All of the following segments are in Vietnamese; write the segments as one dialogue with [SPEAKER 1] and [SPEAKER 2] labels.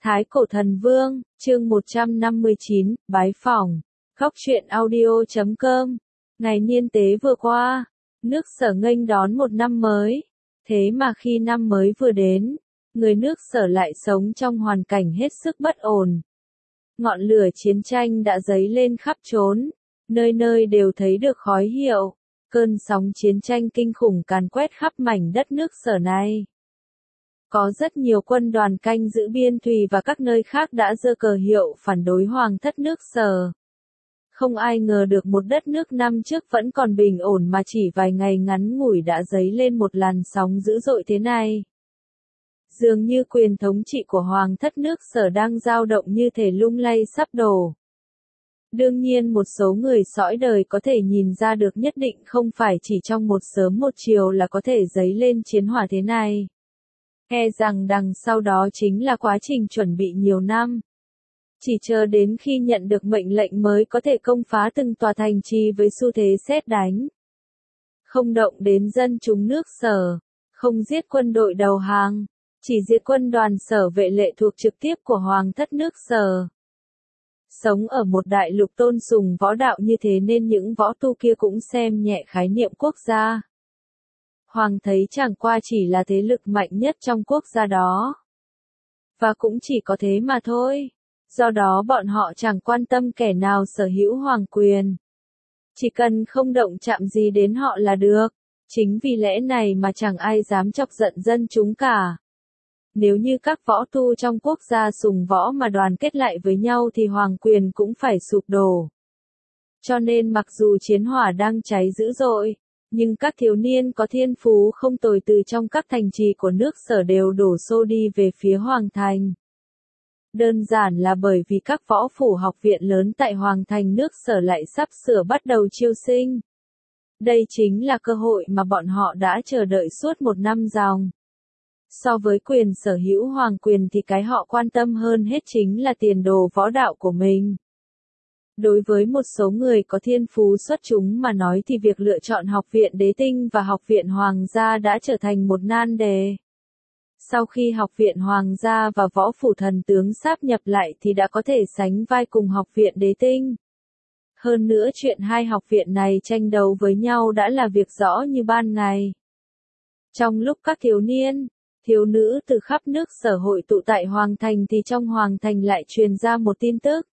[SPEAKER 1] Thái Cổ Thần Vương, chương 159, bái phỏng. Góc truyện audio.com. Ngày niên tế vừa qua, nước Sở nghênh đón một năm mới. Thế mà khi năm mới vừa đến, người nước Sở lại sống trong hoàn cảnh hết sức bất ổn. Ngọn lửa chiến tranh đã dấy lên khắp chốn, nơi nơi đều thấy được khói hiệu. Cơn sóng chiến tranh kinh khủng càn quét khắp mảnh đất nước Sở này. Có rất nhiều quân đoàn canh giữ biên thùy và các nơi khác đã giơ cờ hiệu phản đối hoàng thất nước Sở. Không ai ngờ được một đất nước năm trước vẫn còn bình ổn mà chỉ vài ngày ngắn ngủi đã dấy lên một làn sóng dữ dội thế này. Dường như quyền thống trị của hoàng thất nước Sở đang dao động như thể lung lay sắp đổ. Đương nhiên một số người sõi đời có thể nhìn ra được nhất định không phải chỉ trong một sớm một chiều là có thể dấy lên chiến hỏa thế này. E rằng đằng sau đó chính là quá trình chuẩn bị nhiều năm. Chỉ chờ đến khi nhận được mệnh lệnh mới có thể công phá từng tòa thành trì với xu thế sét đánh. Không động đến dân chúng nước Sở, không giết quân đội đầu hàng, chỉ diệt quân đoàn Sở vệ lệ thuộc trực tiếp của hoàng thất nước Sở. Sống ở một đại lục tôn sùng võ đạo như thế nên những võ tu kia cũng xem nhẹ khái niệm quốc gia. Hoàng thấy chẳng qua chỉ là thế lực mạnh nhất trong quốc gia đó. Và cũng chỉ có thế mà thôi. Do đó bọn họ chẳng quan tâm kẻ nào sở hữu hoàng quyền. Chỉ cần không động chạm gì đến họ là được. Chính vì lẽ này mà chẳng ai dám chọc giận dân chúng cả. Nếu như các võ tu trong quốc gia sùng võ mà đoàn kết lại với nhau thì hoàng quyền cũng phải sụp đổ. Cho nên mặc dù chiến hỏa đang cháy dữ dội, nhưng các thiếu niên có thiên phú không tồi từ trong các thành trì của nước Sở đều đổ xô đi về phía Hoàng Thành. Đơn giản là bởi vì các võ phủ học viện lớn tại Hoàng Thành nước Sở lại sắp sửa bắt đầu chiêu sinh. Đây chính là cơ hội mà bọn họ đã chờ đợi suốt một năm ròng. So với quyền sở hữu hoàng quyền thì cái họ quan tâm hơn hết chính là tiền đồ võ đạo của mình. Đối với một số người có thiên phú xuất chúng mà nói thì việc lựa chọn học viện Đế Tinh và học viện Hoàng gia đã trở thành một nan đề. Sau khi học viện Hoàng gia và võ phủ thần tướng sáp nhập lại thì đã có thể sánh vai cùng học viện Đế Tinh. Hơn nữa chuyện hai học viện này tranh đấu với nhau đã là việc rõ như ban ngày. Trong lúc các thiếu niên, thiếu nữ từ khắp nước Sở hội tụ tại Hoàng Thành thì trong Hoàng Thành lại truyền ra một tin tức.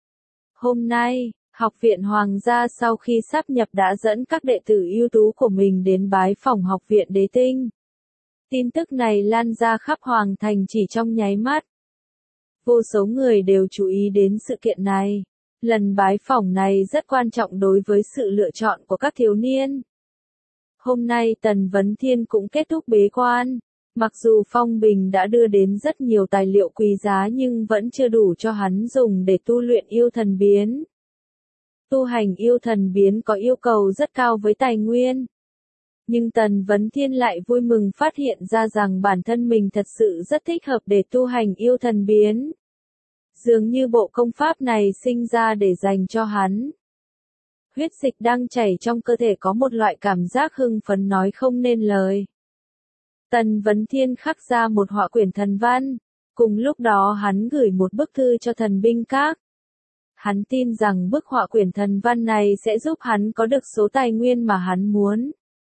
[SPEAKER 1] Hôm nay, học viện Hoàng gia sau khi sáp nhập đã dẫn các đệ tử ưu tú của mình đến bái phỏng học viện Đế Tinh. Tin tức này lan ra khắp Hoàng Thành chỉ trong nháy mắt. Vô số người đều chú ý đến sự kiện này. Lần bái phỏng này rất quan trọng đối với sự lựa chọn của các thiếu niên. Hôm nay Tần Vấn Thiên cũng kết thúc bế quan. Mặc dù Phong Bình đã đưa đến rất nhiều tài liệu quý giá nhưng vẫn chưa đủ cho hắn dùng để tu luyện yêu thần biến. Tu hành yêu thần biến có yêu cầu rất cao với tài nguyên. Nhưng Tần Vấn Thiên lại vui mừng phát hiện ra rằng bản thân mình thật sự rất thích hợp để tu hành yêu thần biến. Dường như bộ công pháp này sinh ra để dành cho hắn. Huyết dịch đang chảy trong cơ thể có một loại cảm giác hưng phấn nói không nên lời. Tần Vấn Thiên khắc ra một họa quyển thần văn, cùng lúc đó hắn gửi một bức thư cho thần binh các. Hắn tin rằng bức họa quyển thần văn này sẽ giúp hắn có được số tài nguyên mà hắn muốn.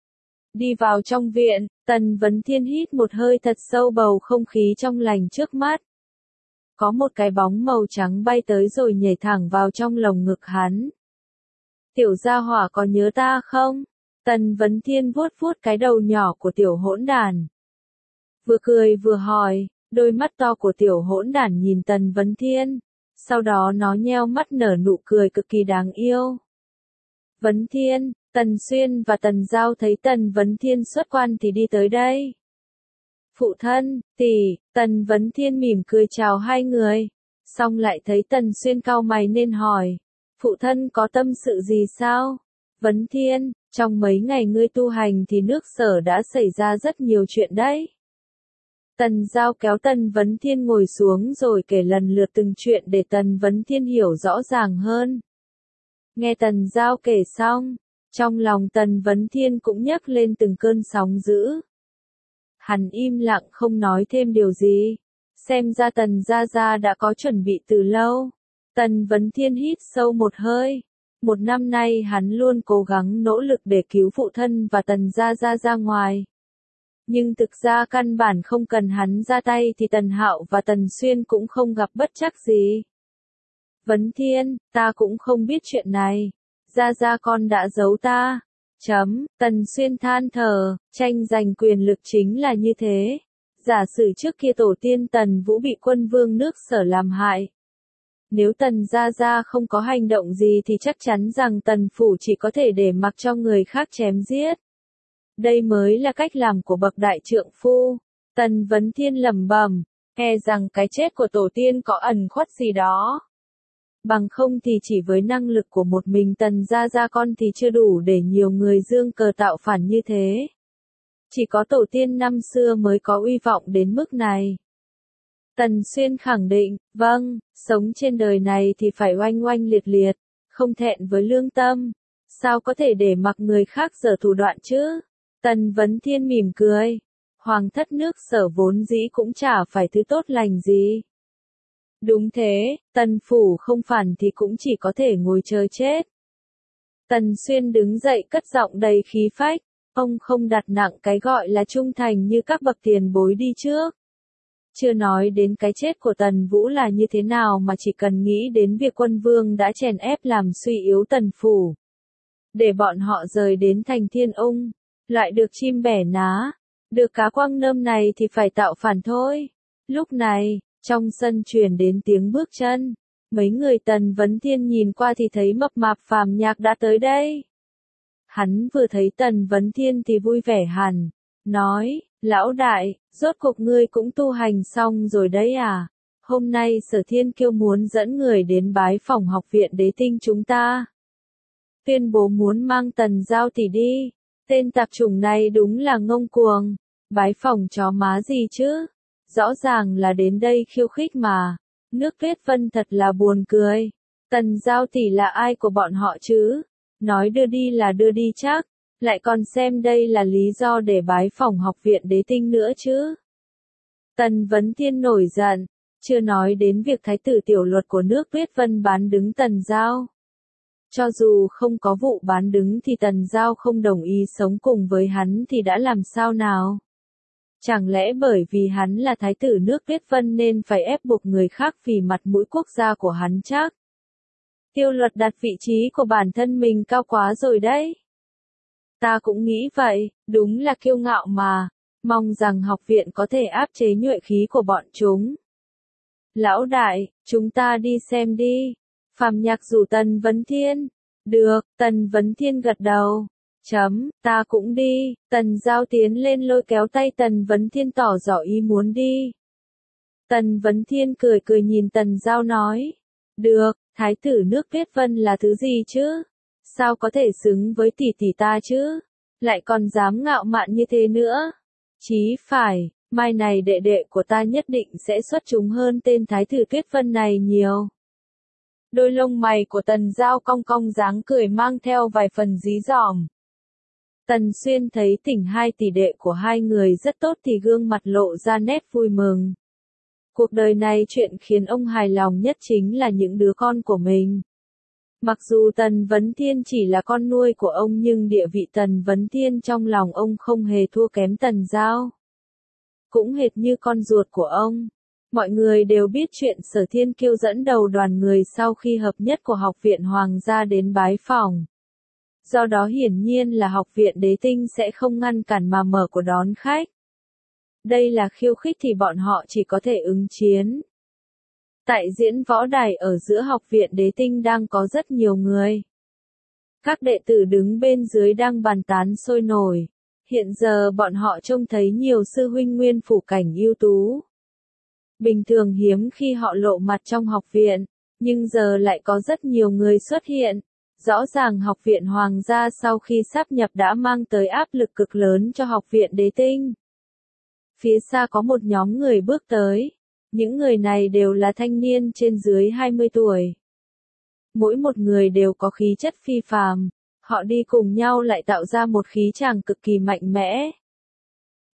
[SPEAKER 1] Đi vào trong viện, Tần Vấn Thiên hít một hơi thật sâu bầu không khí trong lành trước mắt. Có một cái bóng màu trắng bay tới rồi nhảy thẳng vào trong lồng ngực hắn. Tiểu gia hỏa có nhớ ta không? Tần Vấn Thiên vuốt vuốt cái đầu nhỏ của tiểu hỗn đản. Vừa cười vừa hỏi, đôi mắt to của tiểu hỗn đản nhìn Tần Vấn Thiên. Sau đó nó nheo mắt nở nụ cười cực kỳ đáng yêu. Vấn Thiên, Tần Xuyên và Tần Giao thấy Tần Vấn Thiên xuất quan thì đi tới đây. Phụ thân, tỷ, Tần Vấn Thiên mỉm cười chào hai người. Xong lại thấy Tần Xuyên cau mày nên hỏi. Phụ thân có tâm sự gì sao? Vấn Thiên, trong mấy ngày ngươi tu hành thì nước Sở đã xảy ra rất nhiều chuyện đấy. Tần Giao kéo Tần Vấn Thiên ngồi xuống rồi kể lần lượt từng chuyện để Tần Vấn Thiên hiểu rõ ràng hơn. Nghe Tần Giao kể xong, trong lòng Tần Vấn Thiên cũng nhấc lên từng cơn sóng dữ. Hắn im lặng không nói thêm điều gì. Xem ra Tần Gia Gia đã có chuẩn bị từ lâu. Tần Vấn Thiên hít sâu một hơi. Một năm nay hắn luôn cố gắng nỗ lực để cứu phụ thân và Tần Gia Gia ra ngoài. Nhưng thực ra căn bản không cần hắn ra tay thì Tần Hạo và Tần Xuyên cũng không gặp bất trắc gì. Vấn Thiên, ta cũng không biết chuyện này. Gia Gia con đã giấu ta. Tần Xuyên than thở, tranh giành quyền lực chính là như thế. Giả sử trước kia tổ tiên Tần Vũ bị quân vương nước Sở làm hại. Nếu Tần Gia Gia không có hành động gì thì chắc chắn rằng Tần Phủ chỉ có thể để mặc cho người khác chém giết. Đây mới là cách làm của bậc đại trượng phu. Tần Vấn Thiên lẩm bẩm, e rằng cái chết của tổ tiên có ẩn khuất gì đó. Bằng không thì chỉ với năng lực của một mình Tần Gia Gia con thì chưa đủ để nhiều người dương cờ tạo phản như thế. Chỉ có tổ tiên năm xưa mới có uy vọng đến mức này. Tần Xuyên khẳng định, vâng, sống trên đời này thì phải oanh oanh liệt liệt, không thẹn với lương tâm. Sao có thể để mặc người khác giở thủ đoạn chứ? Tần Vấn Thiên mỉm cười. Hoàng thất nước Sở vốn dĩ cũng chả phải thứ tốt lành gì. Đúng thế, Tần Phủ không phản thì cũng chỉ có thể ngồi chờ chết. Tần Xuyên đứng dậy cất giọng đầy khí phách. Ông không đặt nặng cái gọi là trung thành như các bậc tiền bối đi trước. Chưa nói đến cái chết của Tần Vũ là như thế nào mà chỉ cần nghĩ đến việc quân vương đã chèn ép làm suy yếu Tần Phủ. Để bọn họ rời đến thành Thiên Ung, lại được chim bẻ ná, được cá quăng nơm này thì phải tạo phản thôi. Lúc này, trong sân truyền đến tiếng bước chân, mấy người Tần Vấn Thiên nhìn qua thì thấy mập mạp Phàm Nhạc đã tới đây. Hắn vừa thấy Tần Vấn Thiên thì vui vẻ hẳn, nói, lão đại, rốt cuộc ngươi cũng tu hành xong rồi đấy à? Hôm nay Sở Thiên Kiêu muốn dẫn người đến bái phỏng học viện đế tinh chúng ta. Tuyên bố muốn mang Tần Giao tỷ đi. Tên tạp chủng này đúng là ngông cuồng. Bái phỏng chó má gì chứ? Rõ ràng là đến đây khiêu khích mà. Nước Tuyết Vân thật là buồn cười. Tần Giao tỷ là ai của bọn họ chứ? Nói đưa đi là đưa đi chắc. Lại còn xem đây là lý do để bái phỏng học viện đế tinh nữa chứ. Tần Vấn Thiên nổi giận. Chưa nói đến việc thái tử tiểu luật của nước Tuyết Vân bán đứng Tần Giao. Cho dù không có vụ bán đứng thì Tần Giao không đồng ý sống cùng với hắn thì đã làm sao nào? Chẳng lẽ bởi vì hắn là thái tử nước Tuyết Vân nên phải ép buộc người khác vì mặt mũi quốc gia của hắn chắc? Tiêu luật đặt vị trí của bản thân mình cao quá rồi đấy. Ta cũng nghĩ vậy, đúng là kiêu ngạo mà. Mong rằng học viện có thể áp chế nhuệ khí của bọn chúng. Lão đại, chúng ta đi xem đi. Phàm Nhạc rủ Tần Vấn Thiên. Được, Tần Vấn Thiên gật đầu. Ta cũng đi. Tần Giao tiến lên lôi kéo tay Tần Vấn Thiên tỏ rõ ý muốn đi. Tần Vấn Thiên cười cười nhìn Tần Giao nói. Được, thái tử nước Tuyết Vân là thứ gì chứ? Sao có thể xứng với tỷ tỷ ta chứ? Lại còn dám ngạo mạn như thế nữa. Chí phải, mai này đệ đệ của ta nhất định sẽ xuất chúng hơn tên thái tử Tuyết Vân này nhiều. Đôi lông mày của Tần Giao cong cong dáng cười mang theo vài phần dí dỏm. Tần Xuyên thấy tình hai tỷ đệ của hai người rất tốt thì gương mặt lộ ra nét vui mừng. Cuộc đời này chuyện khiến ông hài lòng nhất chính là những đứa con của mình. Mặc dù Tần Vấn Thiên chỉ là con nuôi của ông nhưng địa vị Tần Vấn Thiên trong lòng ông không hề thua kém Tần Giao. Cũng hệt như con ruột của ông. Mọi người đều biết chuyện Sở Thiên Kiêu dẫn đầu đoàn người sau khi hợp nhất của học viện Hoàng gia đến bái phỏng. Do đó hiển nhiên là học viện đế tinh sẽ không ngăn cản mà mở của đón khách. Đây là khiêu khích thì bọn họ chỉ có thể ứng chiến. Tại diễn võ đài ở giữa học viện đế tinh đang có rất nhiều người. Các đệ tử đứng bên dưới đang bàn tán sôi nổi. Hiện giờ bọn họ trông thấy nhiều sư huynh nguyên phủ cảnh ưu tú. Bình thường hiếm khi họ lộ mặt trong học viện, nhưng giờ lại có rất nhiều người xuất hiện. Rõ ràng học viện Hoàng gia sau khi sáp nhập đã mang tới áp lực cực lớn cho học viện đế tinh. Phía xa có một nhóm người bước tới. Những người này đều là thanh niên trên dưới 20 tuổi. Mỗi một người đều có khí chất phi phàm. Họ đi cùng nhau lại tạo ra một khí chàng cực kỳ mạnh mẽ.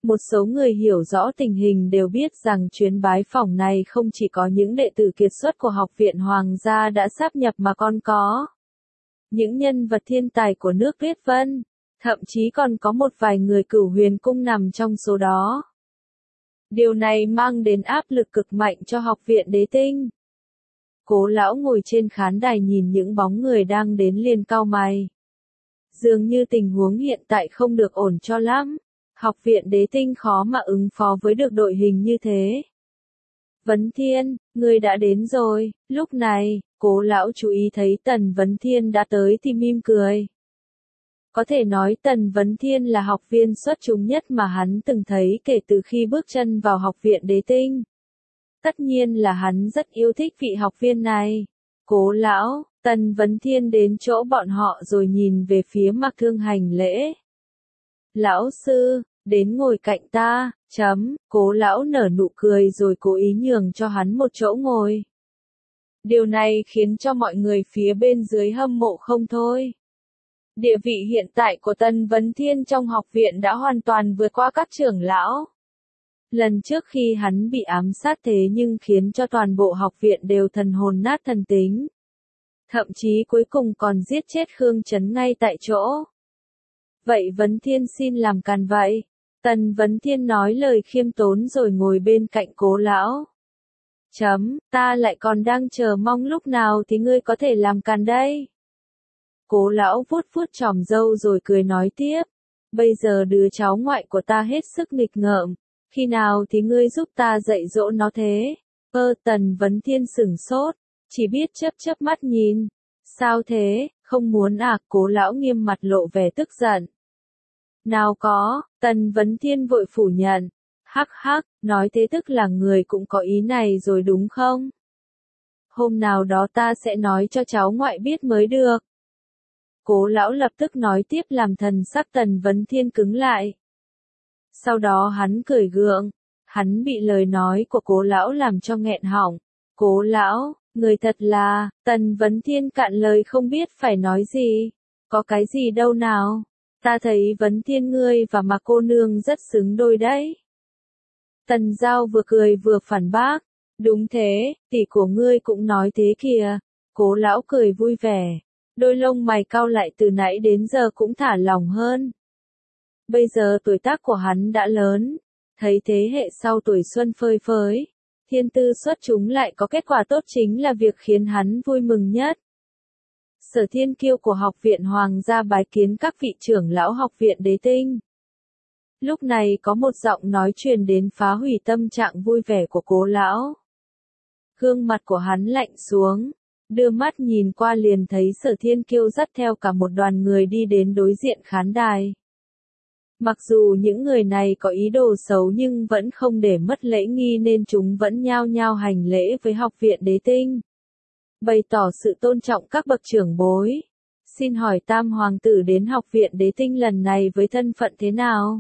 [SPEAKER 1] Một số người hiểu rõ tình hình đều biết rằng chuyến bái phỏng này không chỉ có những đệ tử kiệt xuất của Học viện Hoàng gia đã sáp nhập mà còn có những nhân vật thiên tài của nước Tuyết Vân, thậm chí còn có một vài người Cửu Huyền Cung nằm trong số đó. Điều này mang đến áp lực cực mạnh cho Học viện Đế Tinh. Cố lão ngồi trên khán đài nhìn những bóng người đang đến liền cau mày. Dường như tình huống hiện tại không được ổn cho lắm. Học viện Đế Tinh khó mà ứng phó với được đội hình như thế. Vấn Thiên, ngươi đã đến rồi. Lúc này, Cố lão chú ý thấy Tần Vấn Thiên đã tới thì mỉm cười. Có thể nói Tần Vấn Thiên là học viên xuất chúng nhất mà hắn từng thấy kể từ khi bước chân vào Học viện Đế Tinh. Tất nhiên là hắn rất yêu thích vị học viên này. Cố lão, Tần Vấn Thiên đến chỗ bọn họ rồi nhìn về phía Mạc Thương hành lễ. Lão sư, đến ngồi cạnh ta, Cố lão nở nụ cười rồi cố ý nhường cho hắn một chỗ ngồi. Điều này khiến cho mọi người phía bên dưới hâm mộ không thôi. Địa vị hiện tại của Tần Vấn Thiên trong học viện đã hoàn toàn vượt qua các trưởng lão. Lần trước khi hắn bị ám sát thế nhưng khiến cho toàn bộ học viện đều thần hồn nát thần tính. Thậm chí cuối cùng còn giết chết Khương Chấn ngay tại chỗ. Vậy Vấn Thiên xin làm càn vậy. Tần Vấn Thiên nói lời khiêm tốn rồi ngồi bên cạnh Cố lão. Ta lại còn đang chờ mong lúc nào thì ngươi có thể làm càn đây. Cố lão vuốt vuốt chòm râu rồi cười nói tiếp. Bây giờ đứa cháu ngoại của ta hết sức nghịch ngợm. Khi nào thì ngươi giúp ta dạy dỗ nó thế? Tần Vấn Thiên sửng sốt. Chỉ biết chớp chớp mắt nhìn. Sao thế, không muốn à? Cố lão nghiêm mặt lộ vẻ tức giận. Nào có, Tần Vấn Thiên vội phủ nhận. Hắc hắc, nói thế tức là người cũng có ý này rồi đúng không? Hôm nào đó ta sẽ nói cho cháu ngoại biết mới được. Cố lão lập tức nói tiếp làm thần sắc Tần Vấn Thiên cứng lại. Sau đó hắn cười gượng. Hắn bị lời nói của Cố lão làm cho nghẹn họng. Cố lão, người thật là, Tần Vấn Thiên cạn lời không biết phải nói gì. Có cái gì đâu nào. Ta thấy Vấn Thiên ngươi và Mạc cô nương rất xứng đôi đấy. Tần Giao vừa cười vừa phản bác. Đúng thế, tỷ của ngươi cũng nói thế kìa. Cố lão cười vui vẻ. Đôi lông mày cau lại từ nãy đến giờ cũng thả lỏng hơn. Bây giờ tuổi tác của hắn đã lớn. Thấy thế hệ sau tuổi xuân phơi phới. Thiên tư xuất chúng lại có kết quả tốt chính là việc khiến hắn vui mừng nhất. Sở Thiên Kiêu của Học viện Hoàng gia bái kiến các vị trưởng lão Học viện Đế Tinh. Lúc này có một giọng nói truyền đến phá hủy tâm trạng vui vẻ của Cố lão. Gương mặt của hắn lạnh xuống, đưa mắt nhìn qua liền thấy Sở Thiên Kiêu dắt theo cả một đoàn người đi đến đối diện khán đài. Mặc dù những người này có ý đồ xấu nhưng vẫn không để mất lễ nghi nên chúng vẫn nhao nhao hành lễ với Học viện Đế Tinh. Bày tỏ sự tôn trọng các bậc trưởng bối. Xin hỏi Tam Hoàng tử đến Học viện Đế Tinh lần này với thân phận thế nào?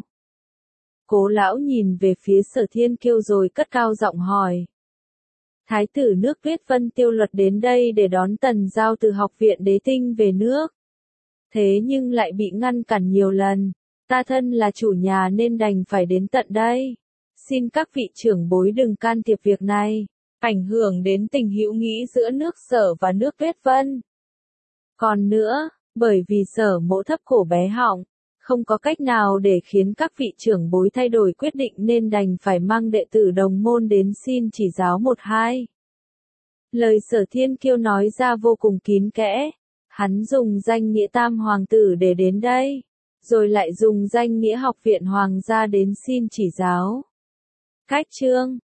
[SPEAKER 1] Cố lão nhìn về phía Sở Thiên Kiêu rồi cất cao giọng hỏi. Thái tử nước Tuyết Vân Tiêu Luật đến đây để đón Tần Giao từ Học viện Đế Tinh về nước. Thế nhưng lại bị ngăn cản nhiều lần. Ta thân là chủ nhà nên đành phải đến tận đây. Xin các vị trưởng bối đừng can thiệp việc này, ảnh hưởng đến tình hữu nghị giữa nước Sở và nước Tuyết Vân. Còn nữa, bởi vì Sở mỗ thấp cổ bé họng, không có cách nào để khiến các vị trưởng bối thay đổi quyết định nên đành phải mang đệ tử đồng môn đến xin chỉ giáo một hai. Lời Sở Thiên Kiêu nói ra vô cùng kín kẽ. Hắn dùng danh nghĩa Tam Hoàng tử để đến đây, rồi lại dùng danh nghĩa Học viện Hoàng gia đến xin chỉ giáo. Cách chương